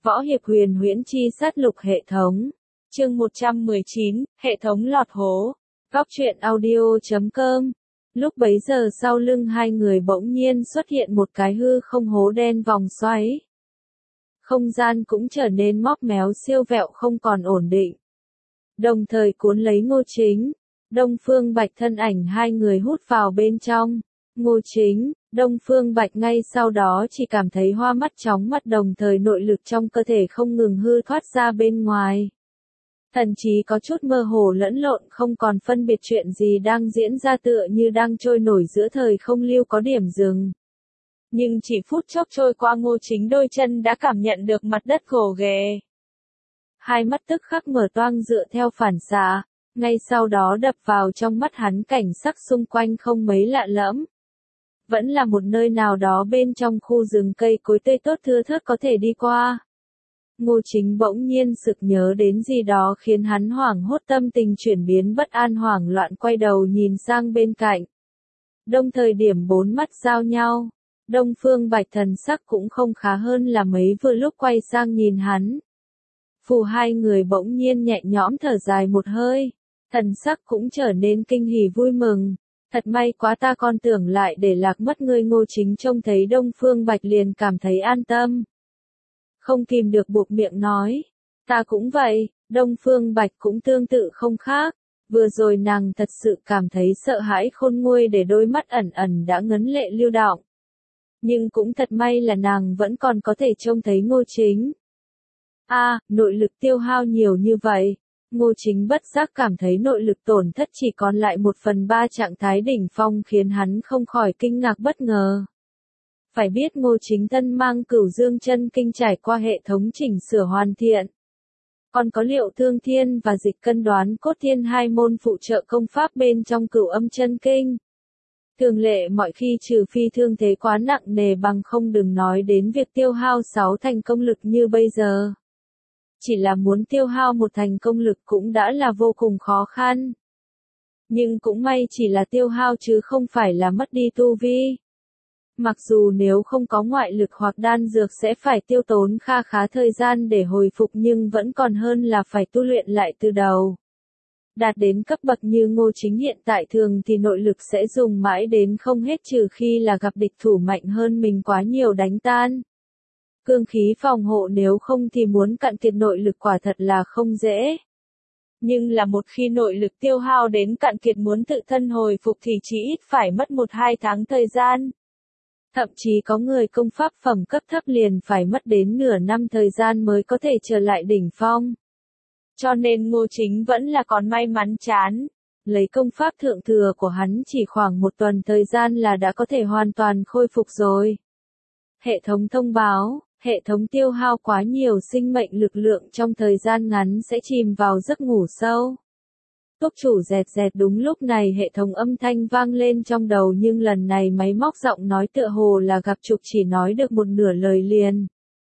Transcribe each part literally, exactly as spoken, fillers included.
Võ hiệp huyền huyễn chi sát lục hệ thống. Chương một trăm mười chín, hệ thống lọt hố. Góc truyện audio chấm com. Lúc bấy giờ sau lưng hai người bỗng nhiên xuất hiện một cái hư không hố đen vòng xoáy. Không gian cũng trở nên móc méo siêu vẹo không còn ổn định. Đồng thời cuốn lấy Ngô Chính, Đông Phương Bạch thân ảnh hai người hút vào bên trong. Ngô Chính, Đông Phương Bạch ngay sau đó chỉ cảm thấy hoa mắt chóng mặt, đồng thời nội lực trong cơ thể không ngừng hư thoát ra bên ngoài. Thần trí có chút mơ hồ lẫn lộn, không còn phân biệt chuyện gì đang diễn ra, tựa như đang trôi nổi giữa thời không lưu có điểm dừng. Nhưng chỉ phút chốc trôi qua, Ngô Chính đôi chân đã cảm nhận được mặt đất gồ ghề. Hai mắt tức khắc mở toang dựa theo phản xạ, ngay sau đó đập vào trong mắt hắn cảnh sắc xung quanh không mấy lạ lẫm. Vẫn là một nơi nào đó bên trong khu rừng cây cối tươi tốt thưa thớt có thể đi qua. Ngô Chính bỗng nhiên sực nhớ đến gì đó khiến hắn hoảng hốt, tâm tình chuyển biến bất an, hoảng loạn quay đầu nhìn sang bên cạnh. Đồng thời điểm bốn mắt giao nhau, Đông Phương Bạch thần sắc cũng không khá hơn là mấy, vừa lúc quay sang nhìn hắn. Phù hai người bỗng nhiên nhẹ nhõm thở dài một hơi, thần sắc cũng trở nên kinh hỉ vui mừng. Thật may quá, ta còn tưởng lại để lạc mất ngươi. Ngô Chính trông thấy Đông Phương Bạch liền cảm thấy an tâm. Không kìm được buộc miệng nói, ta cũng vậy. Đông Phương Bạch cũng tương tự không khác. Vừa rồi nàng thật sự cảm thấy sợ hãi khôn nguôi, để đôi mắt ẩn ẩn đã ngấn lệ lưu đọng. Nhưng cũng thật may là nàng vẫn còn có thể trông thấy Ngô Chính. A, à, nội lực tiêu hao nhiều như vậy. Ngô Chính bất giác cảm thấy nội lực tổn thất chỉ còn lại một phần ba trạng thái đỉnh phong, khiến hắn không khỏi kinh ngạc bất ngờ. Phải biết Ngô Chính thân mang Cửu Dương Chân Kinh trải qua hệ thống chỉnh sửa hoàn thiện. Còn có Liệu Thương Thiên và Dịch Cân Đoán Cốt Thiên, hai môn phụ trợ công pháp bên trong Cửu Âm Chân Kinh. Thường lệ mọi khi, trừ phi thương thế quá nặng nề, bằng không đừng nói đến việc tiêu hao sáu thành công lực như bây giờ. Chỉ là muốn tiêu hao một thành công lực cũng đã là vô cùng khó khăn. Nhưng cũng may chỉ là tiêu hao chứ không phải là mất đi tu vi. Mặc dù nếu không có ngoại lực hoặc đan dược sẽ phải tiêu tốn kha khá thời gian để hồi phục, nhưng vẫn còn hơn là phải tu luyện lại từ đầu. Đạt đến cấp bậc như Ngô Chính hiện tại, thường thì nội lực sẽ dùng mãi đến không hết, trừ khi là gặp địch thủ mạnh hơn mình quá nhiều đánh tan. Cương khí phòng hộ, nếu không thì muốn cạn kiệt nội lực quả thật là không dễ. Nhưng là một khi nội lực tiêu hao đến cạn kiệt, muốn tự thân hồi phục thì chỉ ít phải mất một hai tháng thời gian. Thậm chí có người công pháp phẩm cấp thấp liền phải mất đến nửa năm thời gian mới có thể trở lại đỉnh phong. Cho nên Ngô Chính vẫn là còn may mắn chán. Lấy công pháp thượng thừa của hắn chỉ khoảng một tuần thời gian là đã có thể hoàn toàn khôi phục rồi. Hệ thống thông báo, hệ thống tiêu hao quá nhiều sinh mệnh lực lượng, trong thời gian ngắn sẽ chìm vào giấc ngủ sâu. Túc chủ dẹt dẹt. Đúng lúc này hệ thống âm thanh vang lên trong đầu, nhưng lần này máy móc giọng nói tựa hồ là gặp trục, chỉ nói được một nửa lời liền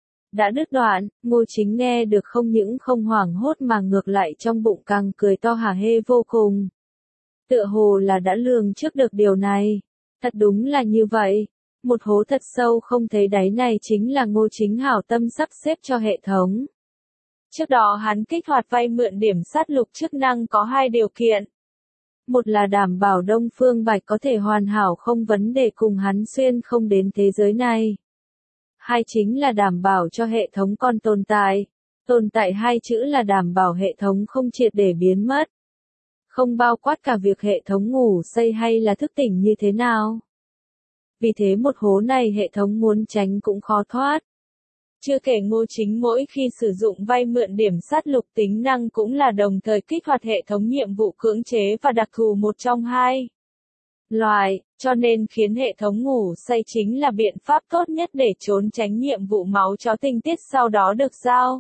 đã đứt đoạn. Ngô Chính nghe được không những không hoảng hốt mà ngược lại trong bụng càng cười to hả hê vô cùng. Tựa hồ là đã lường trước được điều này. Thật đúng là như vậy. Một hố thật sâu không thấy đáy này chính là Ngô Chính hảo tâm sắp xếp cho hệ thống. Trước đó hắn kích hoạt vay mượn điểm sát lục chức năng có hai điều kiện. Một là đảm bảo Đông Phương Bạch có thể hoàn hảo không vấn đề cùng hắn xuyên không đến thế giới này. Hai chính là đảm bảo cho hệ thống còn tồn tại. Tồn tại hai chữ là đảm bảo hệ thống không triệt để biến mất. Không bao quát cả việc hệ thống ngủ say hay là thức tỉnh như thế nào. Vì thế một hố này hệ thống muốn tránh cũng khó thoát. Chưa kể Ngô Chính mỗi khi sử dụng vay mượn điểm sát lục tính năng cũng là đồng thời kích hoạt hệ thống nhiệm vụ cưỡng chế và đặc thù một trong hai loại, cho nên khiến hệ thống ngủ say chính là biện pháp tốt nhất để trốn tránh nhiệm vụ máu chó tinh tiết sau đó được giao.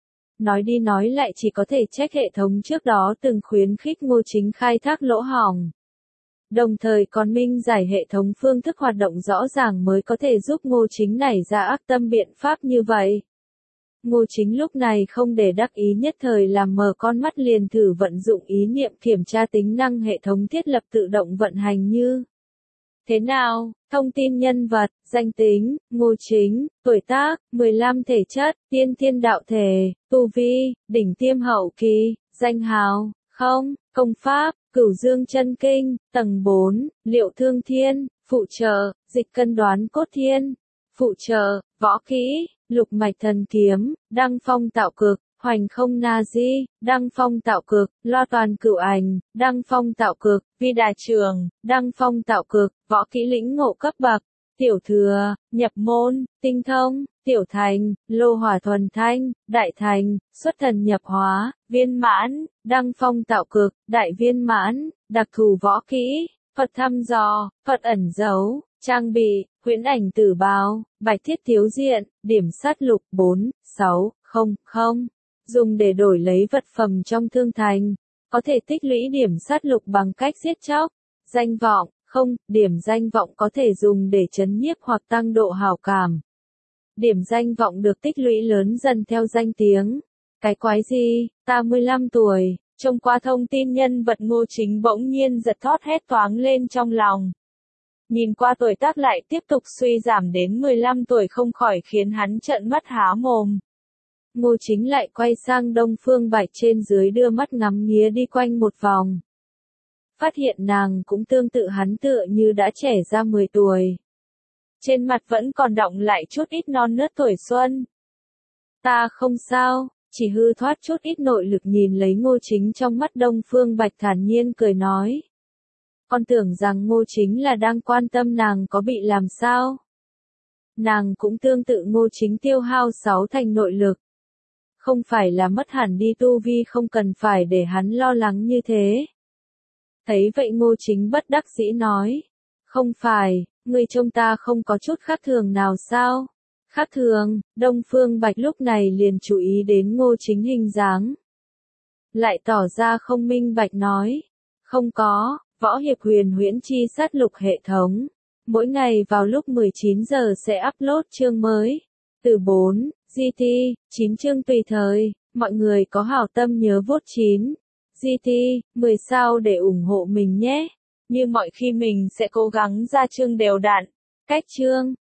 Nói đi nói lại chỉ có thể trách hệ thống trước đó từng khuyến khích Ngô Chính khai thác lỗ hổng. Đồng thời còn minh giải hệ thống phương thức hoạt động rõ ràng mới có thể giúp Ngô Chính nảy ra ác tâm biện pháp như vậy. Ngô Chính lúc này không để đắc ý nhất thời làm mờ con mắt, liền thử vận dụng ý niệm kiểm tra tính năng hệ thống thiết lập tự động vận hành như Thế nào? Thông tin nhân vật, danh tính, Ngô Chính, tuổi tác, mười lăm thể chất, tiên thiên đạo thể, tu vi, đỉnh tiêm hậu kỳ, danh hào, không, công pháp, cửu dương chân kinh, tầng bốn, liệu thương thiên, phụ trợ, dịch cân đoán cốt thiên, phụ trợ, võ kỹ, lục mạch thần kiếm, đăng phong tạo cực, hoành không na di, đăng phong tạo cực, lo toàn cửu ảnh, đăng phong tạo cực, vi đà trường, đăng phong tạo cực, võ kỹ lĩnh ngộ cấp bậc, tiểu thừa, nhập môn, tinh thông, tiểu thành, lô hỏa thuần thanh, đại thành, xuất thần nhập hóa, viên mãn, đăng phong tạo cực, đại viên mãn, đặc thù võ kỹ, Phật thăm dò, Phật ẩn giấu, trang bị, huyễn ảnh tử bào, bạch thiết thiếu diện, điểm sát lục bốn, sáu, không, không. Dùng để đổi lấy vật phẩm trong thương thành, có thể tích lũy điểm sát lục bằng cách giết chóc, danh vọng, không, điểm danh vọng có thể dùng để trấn nhiếp hoặc tăng độ hảo cảm. Điểm danh vọng được tích lũy lớn dần theo danh tiếng. Cái quái gì, ta mười lăm tuổi, trông qua thông tin nhân vật Ngô Chính bỗng nhiên giật thót hét toáng lên trong lòng. Nhìn qua tuổi tác lại tiếp tục suy giảm đến mười lăm tuổi không khỏi khiến hắn trợn mắt há mồm. Ngô Chính lại quay sang Đông Phương Bạch trên dưới đưa mắt ngắm nghía đi quanh một vòng. Phát hiện nàng cũng tương tự hắn tựa như đã trẻ ra mười tuổi. Trên mặt vẫn còn đọng lại chút ít non nớt tuổi xuân. Ta không sao, chỉ hư thoát chút ít nội lực nhìn lấy Ngô Chính trong mắt Đông Phương Bạch thản nhiên cười nói. Con tưởng rằng Ngô Chính là đang quan tâm nàng có bị làm sao. Nàng cũng tương tự Ngô Chính tiêu hao sáu thành nội lực. Không phải là mất hẳn đi tu vi không cần phải để hắn lo lắng như thế. Thấy vậy Ngô Chính bất đắc dĩ nói. Không phải, người trông ta không có chút khác thường nào sao? Khác thường, Đông Phương Bạch lúc này liền chú ý đến Ngô Chính hình dáng. Lại tỏ ra không minh bạch nói. Không có, Võ Hiệp Huyền Huyễn Chi Sát Lục hệ thống. Mỗi ngày vào lúc mười chín giờ sẽ upload chương mới. Từ bốn, giê tê, chín chương tùy thời, mọi người có hảo tâm nhớ vote chín. giê tê, mười sao để ủng hộ mình nhé. Như mọi khi mình sẽ cố gắng ra chương đều đặn. Cách chương.